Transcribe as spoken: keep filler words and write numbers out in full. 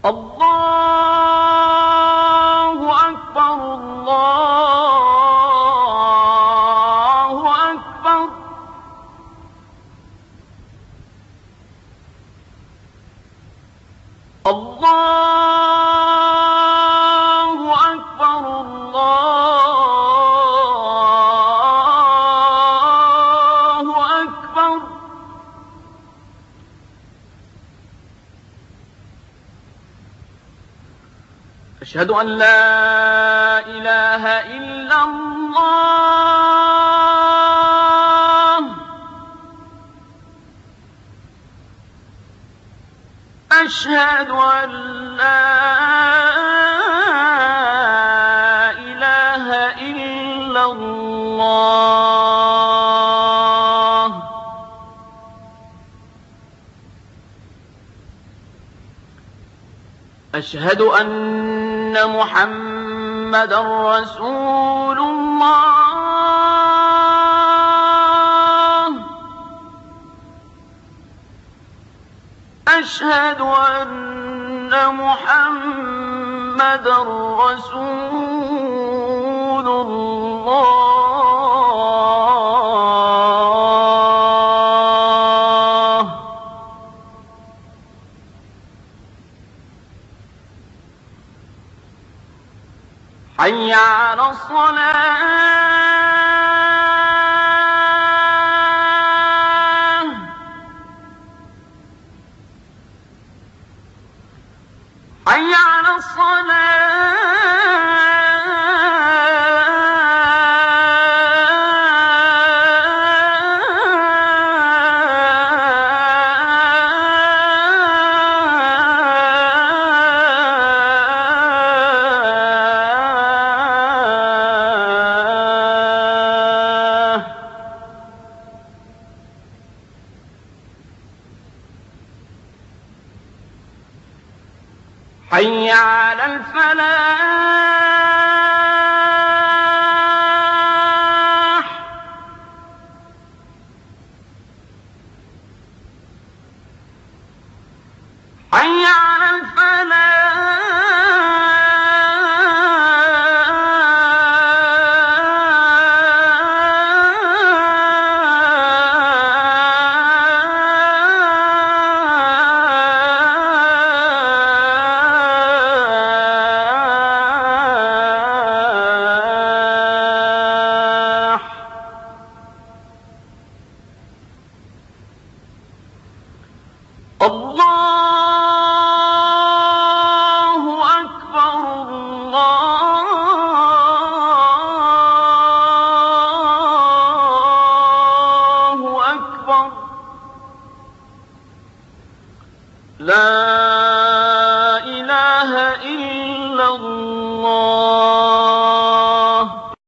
الله أكبر الله أكبر. الله أكبر الله أكبر. أشهد أن لا إله إلا الله. أشهد أن لا إله إلا الله. أشهد أن محمدًا رسول الله. أشهد أن محمدًا رسول الله. حي على الصلاة. حي على حي على الفلاح. حي على الله أكبر الله أكبر. لا إله إلا الله.